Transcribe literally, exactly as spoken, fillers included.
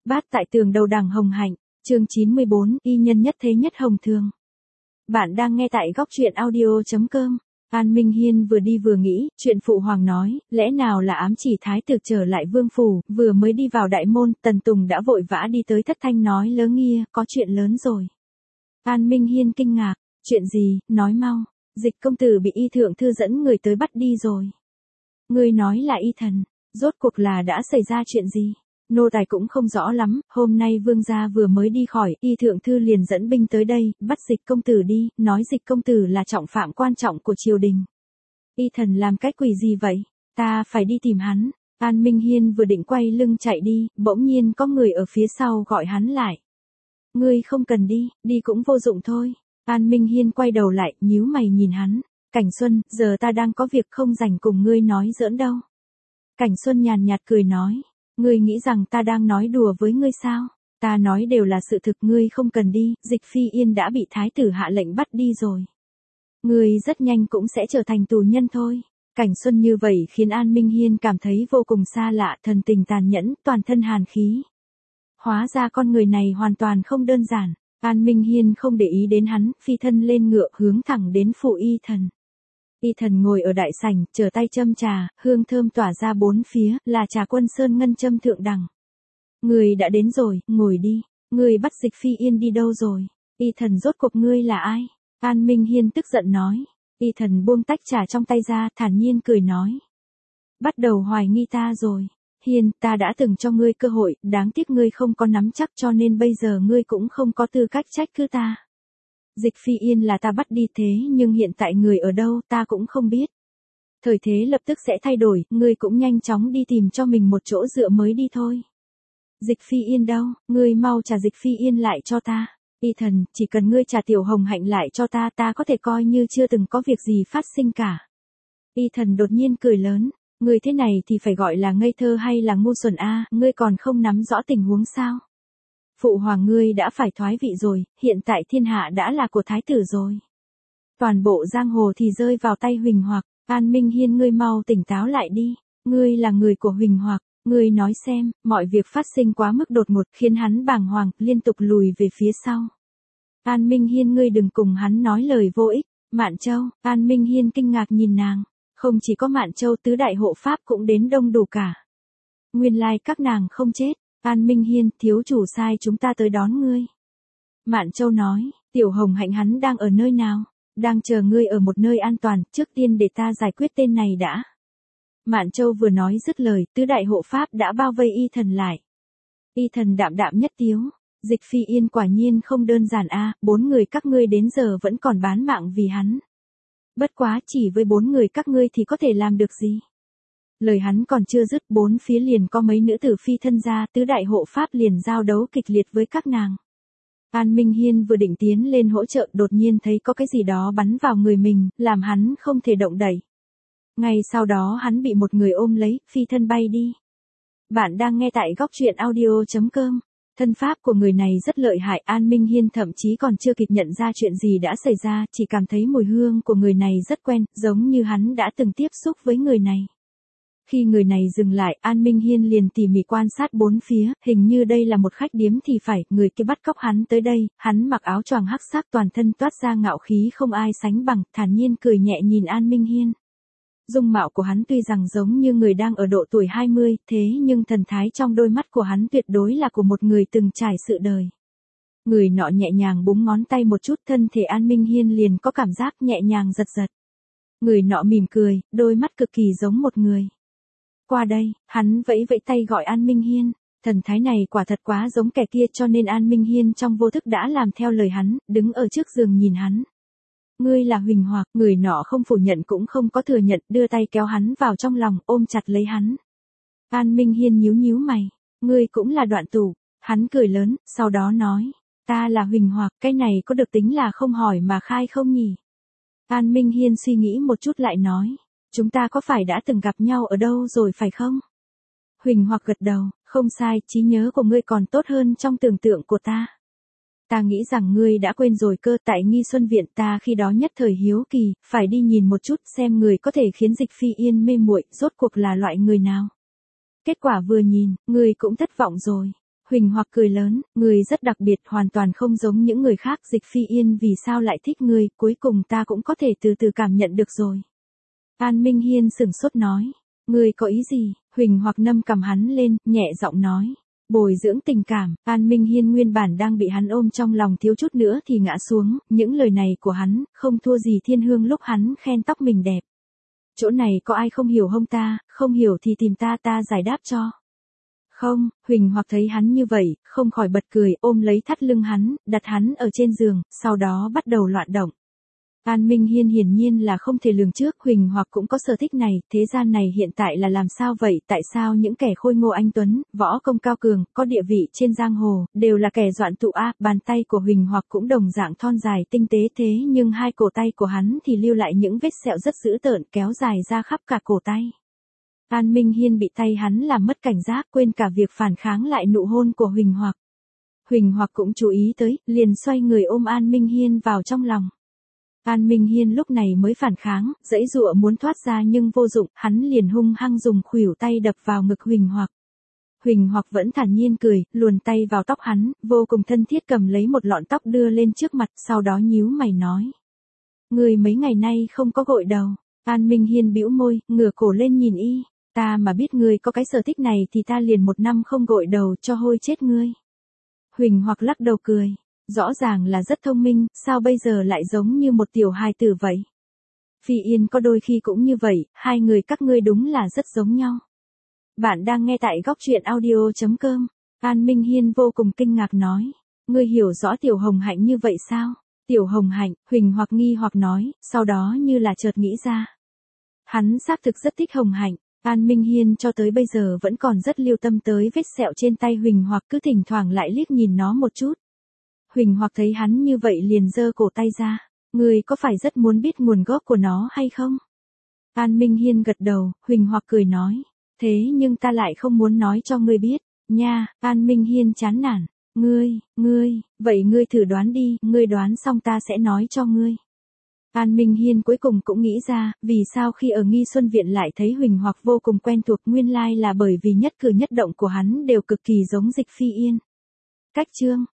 Bát tại tường đầu đằng hồng hạnh, chương chín mươi bốn, y nhân nhất thế nhất hồng thường. Bạn đang nghe tại góc truyện audio chấm com. An Minh Hiên vừa đi vừa nghĩ, chuyện phụ hoàng nói, lẽ nào là ám chỉ thái tử trở lại vương phủ, vừa mới đi vào đại môn, Tần Tùng đã vội vã đi tới thất thanh nói lớ nghia, có chuyện lớn rồi. An Minh Hiên kinh ngạc, chuyện gì, nói mau, Dịch công tử bị y thượng thư dẫn người tới bắt đi rồi. Người nói là y thần, rốt cuộc là đã xảy ra chuyện gì? Nô tài cũng không rõ lắm, hôm nay vương gia vừa mới đi khỏi, y thượng thư liền dẫn binh tới đây, bắt Dịch công tử đi, nói Dịch công tử là trọng phạm quan trọng của triều đình. Y thần làm cái quỷ gì vậy? Ta phải đi tìm hắn. An Minh Hiên vừa định quay lưng chạy đi, bỗng nhiên có người ở phía sau gọi hắn lại. Ngươi không cần đi, đi cũng vô dụng thôi. An Minh Hiên quay đầu lại, nhíu mày nhìn hắn. Cảnh Xuân, giờ ta đang có việc không rảnh cùng ngươi nói giỡn đâu. Cảnh Xuân nhàn nhạt cười nói. Ngươi nghĩ rằng ta đang nói đùa với ngươi sao? Ta nói đều là sự thực, ngươi không cần đi, Dịch Phi Yên đã bị thái tử hạ lệnh bắt đi rồi. Ngươi rất nhanh cũng sẽ trở thành tù nhân thôi. Cảnh Xuân như vậy khiến An Minh Hiên cảm thấy vô cùng xa lạ, thần tình tàn nhẫn, toàn thân hàn khí. Hóa ra con người này hoàn toàn không đơn giản. An Minh Hiên không để ý đến hắn, phi thân lên ngựa hướng thẳng đến phủ y thần. Y thần ngồi ở đại sảnh, chờ tay châm trà, hương thơm tỏa ra bốn phía, là trà quân sơn ngân châm thượng đẳng. Người đã đến rồi, ngồi đi. Người bắt Dịch Phi Yên đi đâu rồi? Y thần rốt cuộc ngươi là ai? An Minh Hiên tức giận nói. Y thần buông tách trà trong tay ra, thản nhiên cười nói. Bắt đầu hoài nghi ta rồi. Hiên, ta đã từng cho ngươi cơ hội, đáng tiếc ngươi không có nắm chắc cho nên bây giờ ngươi cũng không có tư cách trách cứ ta. Dịch Phi Yên là ta bắt đi thế nhưng hiện tại người ở đâu ta cũng không biết. Thời thế lập tức sẽ thay đổi, ngươi cũng nhanh chóng đi tìm cho mình một chỗ dựa mới đi thôi. Dịch Phi Yên đâu, ngươi mau trả Dịch Phi Yên lại cho ta. Y thần, chỉ cần ngươi trả Tiểu Hồng Hạnh lại cho ta, ta có thể coi như chưa từng có việc gì phát sinh cả. Y thần đột nhiên cười lớn, ngươi thế này thì phải gọi là ngây thơ hay là ngu xuẩn a, ngươi còn không nắm rõ tình huống sao? Phụ hoàng ngươi đã phải thoái vị rồi, hiện tại thiên hạ đã là của thái tử rồi. Toàn bộ giang hồ thì rơi vào tay Huỳnh Hoặc, An Minh Hiên ngươi mau tỉnh táo lại đi, ngươi là người của Huỳnh Hoặc, ngươi nói xem, mọi việc phát sinh quá mức đột ngột khiến hắn bàng hoàng, liên tục lùi về phía sau. An Minh Hiên ngươi đừng cùng hắn nói lời vô ích, Mạn Châu, An Minh Hiên kinh ngạc nhìn nàng, không chỉ có Mạn Châu tứ đại hộ pháp cũng đến đông đủ cả. Nguyên lai các nàng không chết. An Minh Hiên, thiếu chủ sai chúng ta tới đón ngươi. Mạn Châu nói, Tiểu Hồng Hạnh hắn đang ở nơi nào? Đang chờ ngươi ở một nơi an toàn, trước tiên để ta giải quyết tên này đã. Mạn Châu vừa nói dứt lời, tứ đại hộ pháp đã bao vây y thần lại. Y thần đạm đạm nhất tiếu, Dịch Phi Yên quả nhiên không đơn giản a, bốn người các ngươi đến giờ vẫn còn bán mạng vì hắn. Bất quá chỉ với bốn người các ngươi thì có thể làm được gì? Lời hắn còn chưa dứt, bốn phía liền có mấy nữ tử phi thân ra, tứ đại hộ pháp liền giao đấu kịch liệt với các nàng. An Minh Hiên vừa định tiến lên hỗ trợ, đột nhiên thấy có cái gì đó bắn vào người mình, làm hắn không thể động đậy. Ngay sau đó hắn bị một người ôm lấy, phi thân bay đi. Bạn đang nghe tại góc truyện audio chấm com. Thân pháp của người này rất lợi hại, An Minh Hiên thậm chí còn chưa kịp nhận ra chuyện gì đã xảy ra, chỉ cảm thấy mùi hương của người này rất quen, giống như hắn đã từng tiếp xúc với người này. Khi người này dừng lại, An Minh Hiên liền tỉ mỉ quan sát bốn phía, hình như đây là một khách điếm thì phải, người kia bắt cóc hắn tới đây, hắn mặc áo choàng hắc sắc, toàn thân toát ra ngạo khí không ai sánh bằng, thản nhiên cười nhẹ nhìn An Minh Hiên. Dung mạo của hắn tuy rằng giống như người đang ở độ tuổi hai mươi, thế nhưng thần thái trong đôi mắt của hắn tuyệt đối là của một người từng trải sự đời. Người nọ nhẹ nhàng búng ngón tay một chút, thân thể An Minh Hiên liền có cảm giác nhẹ nhàng giật giật. Người nọ mỉm cười, đôi mắt cực kỳ giống một người. Qua đây, hắn vẫy vẫy tay gọi An Minh Hiên, thần thái này quả thật quá giống kẻ kia cho nên An Minh Hiên trong vô thức đã làm theo lời hắn, đứng ở trước giường nhìn hắn. Ngươi là Huỳnh Hoặc, người nọ không phủ nhận cũng không có thừa nhận, đưa tay kéo hắn vào trong lòng, ôm chặt lấy hắn. An Minh Hiên nhíu nhíu mày, ngươi cũng là Đoạn Tủ, hắn cười lớn, sau đó nói, ta là Huỳnh Hoặc, cái này có được tính là không hỏi mà khai không nhỉ? An Minh Hiên suy nghĩ một chút lại nói. Chúng ta có phải đã từng gặp nhau ở đâu rồi phải không? Huỳnh Hoặc gật đầu, không sai, trí nhớ của ngươi còn tốt hơn trong tưởng tượng của ta. Ta nghĩ rằng ngươi đã quên rồi cơ, tại Nghi Xuân Viện ta khi đó nhất thời hiếu kỳ, phải đi nhìn một chút xem người có thể khiến Dịch Phi Yên mê muội, rốt cuộc là loại người nào. Kết quả vừa nhìn, ngươi cũng thất vọng rồi. Huỳnh Hoặc cười lớn, người rất đặc biệt, hoàn toàn không giống những người khác. Dịch Phi Yên vì sao lại thích ngươi, cuối cùng ta cũng có thể từ từ cảm nhận được rồi. An Minh Hiên sửng sốt nói, ngươi có ý gì? Huỳnh Hoặc nâng cầm hắn lên, nhẹ giọng nói, bồi dưỡng tình cảm. An Minh Hiên nguyên bản đang bị hắn ôm trong lòng, thiếu chút nữa thì ngã xuống, những lời này của hắn, không thua gì Thiên Hương lúc hắn khen tóc mình đẹp. Chỗ này có ai không hiểu hông ta, không hiểu thì tìm ta ta giải đáp cho. Không, Huỳnh Hoặc thấy hắn như vậy, không khỏi bật cười, ôm lấy thắt lưng hắn, đặt hắn ở trên giường, sau đó bắt đầu loạn động. An Minh Hiên hiển nhiên là không thể lường trước, Huỳnh Hoặc cũng có sở thích này, thế gian này hiện tại là làm sao vậy, tại sao những kẻ khôi ngô anh tuấn, võ công cao cường, có địa vị trên giang hồ, đều là kẻ doạn tụ a. Bàn tay của Huỳnh Hoặc cũng đồng dạng thon dài tinh tế, thế nhưng hai cổ tay của hắn thì lưu lại những vết sẹo rất dữ tợn, kéo dài ra khắp cả cổ tay. An Minh Hiên bị tay hắn làm mất cảnh giác, quên cả việc phản kháng lại nụ hôn của Huỳnh Hoặc. Huỳnh Hoặc cũng chú ý tới, liền xoay người ôm An Minh Hiên vào trong lòng. An Minh Hiên lúc này mới phản kháng, giãy giụa muốn thoát ra nhưng vô dụng, hắn liền hung hăng dùng khuỷu tay đập vào ngực Huỳnh Hoặc. Huỳnh Hoặc vẫn thản nhiên cười, luồn tay vào tóc hắn, vô cùng thân thiết cầm lấy một lọn tóc đưa lên trước mặt, sau đó nhíu mày nói. Người mấy ngày nay không có gội đầu. An Minh Hiên bĩu môi, ngửa cổ lên nhìn y. Ta mà biết ngươi có cái sở thích này thì ta liền một năm không gội đầu cho hôi chết ngươi. Huỳnh Hoặc lắc đầu cười. Rõ ràng là rất thông minh, sao bây giờ lại giống như một tiểu hài tử vậy? Phi Yên có đôi khi cũng như vậy, hai người các ngươi đúng là rất giống nhau. Bạn đang nghe tại góc truyện audio chấm com. An Minh Hiên vô cùng kinh ngạc nói. Ngươi hiểu rõ Tiểu Hồng Hạnh như vậy sao? Tiểu Hồng Hạnh, Huỳnh Hoặc nghi hoặc nói, sau đó như là chợt nghĩ ra. Hắn xác thực rất thích Hồng Hạnh. An Minh Hiên cho tới bây giờ vẫn còn rất lưu tâm tới vết sẹo trên tay Huỳnh Hoặc, cứ thỉnh thoảng lại liếc nhìn nó một chút. Huỳnh Hoặc thấy hắn như vậy liền giơ cổ tay ra. Ngươi có phải rất muốn biết nguồn gốc của nó hay không? An Minh Hiên gật đầu, Huỳnh Hoặc cười nói. Thế nhưng ta lại không muốn nói cho ngươi biết. Nha, An Minh Hiên chán nản. Ngươi, ngươi, vậy ngươi thử đoán đi, ngươi đoán xong ta sẽ nói cho ngươi. An Minh Hiên cuối cùng cũng nghĩ ra, vì sao khi ở Nghi Xuân Viện lại thấy Huỳnh Hoặc vô cùng quen thuộc, nguyên lai là bởi vì nhất cử nhất động của hắn đều cực kỳ giống Dịch Phi Yên. Cách chương